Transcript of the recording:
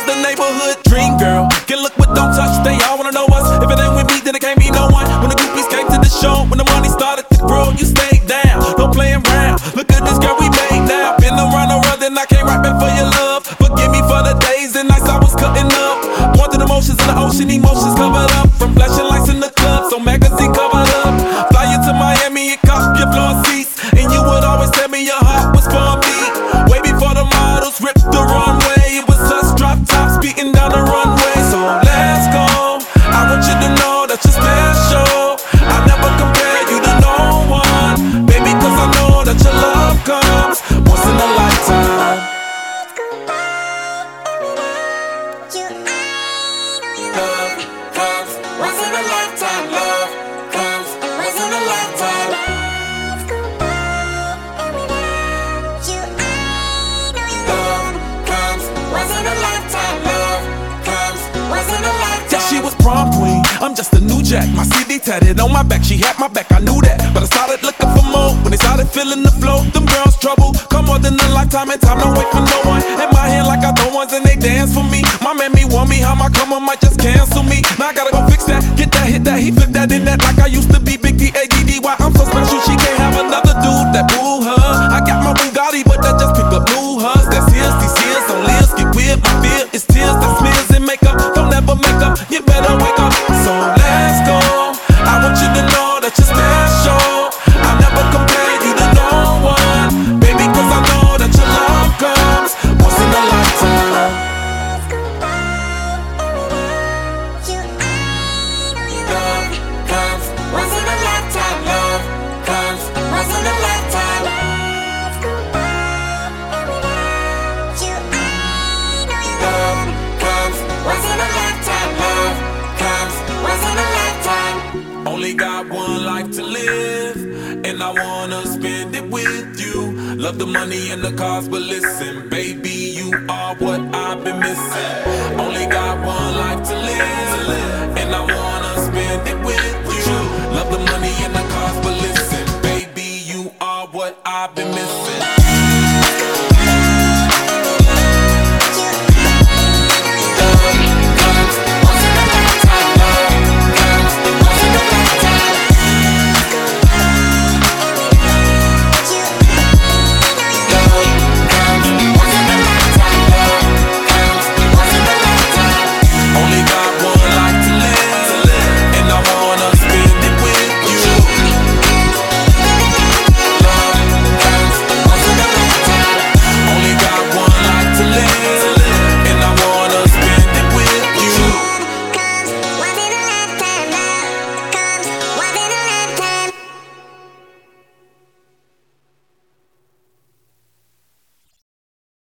the neighborhood dream girl. Get look but don't touch, they all wanna know us. If it ain't with me, then it can't be no one. When the groupies came to the show, when the money started to grow, you stayed down, no playing round. Look at this girl we made now. Been around the world and I can't rap back for your love. Forgive me for the days and nights I was cutting up. More than emotions in the ocean, emotions covered up. From flashing lights in the club, so magazine covered up. Fly you to Miami and cop your floor seats, and you would always tell me your heart was for me. Way before the models ripped the runway, it was us drop tops beating down the runway. So let's go, I want you to know that you're special. I never compare you to no one, baby, cause I know that your love comes once in a lifetime. Love comes once in a lifetime. Love comes once in a lifetime. She was prom queen, I'm just a new jack. My CD tatted on my back, she had my back, I knew that. But I started looking for more, when they started feeling the flow. Them girls trouble, come more than a lifetime, and time don't wait for no one. In my hand like I throw ones and they dance for me. My man me want me, how my come on might just cancel me. Now I gotta go fix that, get that, hit that, he flip that in that like I used to be. Big D-A-D-D-Y, I'm so special, she can't have another dude that boo her. I got my Bugatti, but that just pick up new hugs. That's his, these tears on lips, get weird, my fear is tears that smears and makeup. Don't ever make up, you better wake up. So let's go, I want you to know that you're special. I never compare you to no one, baby, cause I know that your love comes once in a lifetime. Love comes once in a lifetime. Love comes once in a lifetime. Love comes once in a lifetime. Love comes once in a lifetime. Only got one life to live, and I wanna spend it with you. Love the money and the cars, but listen, baby, you are what I've been missing. Only got one life to live, and I wanna spend it with you. Love the money and the cars, but listen, baby, you are what I've been missing.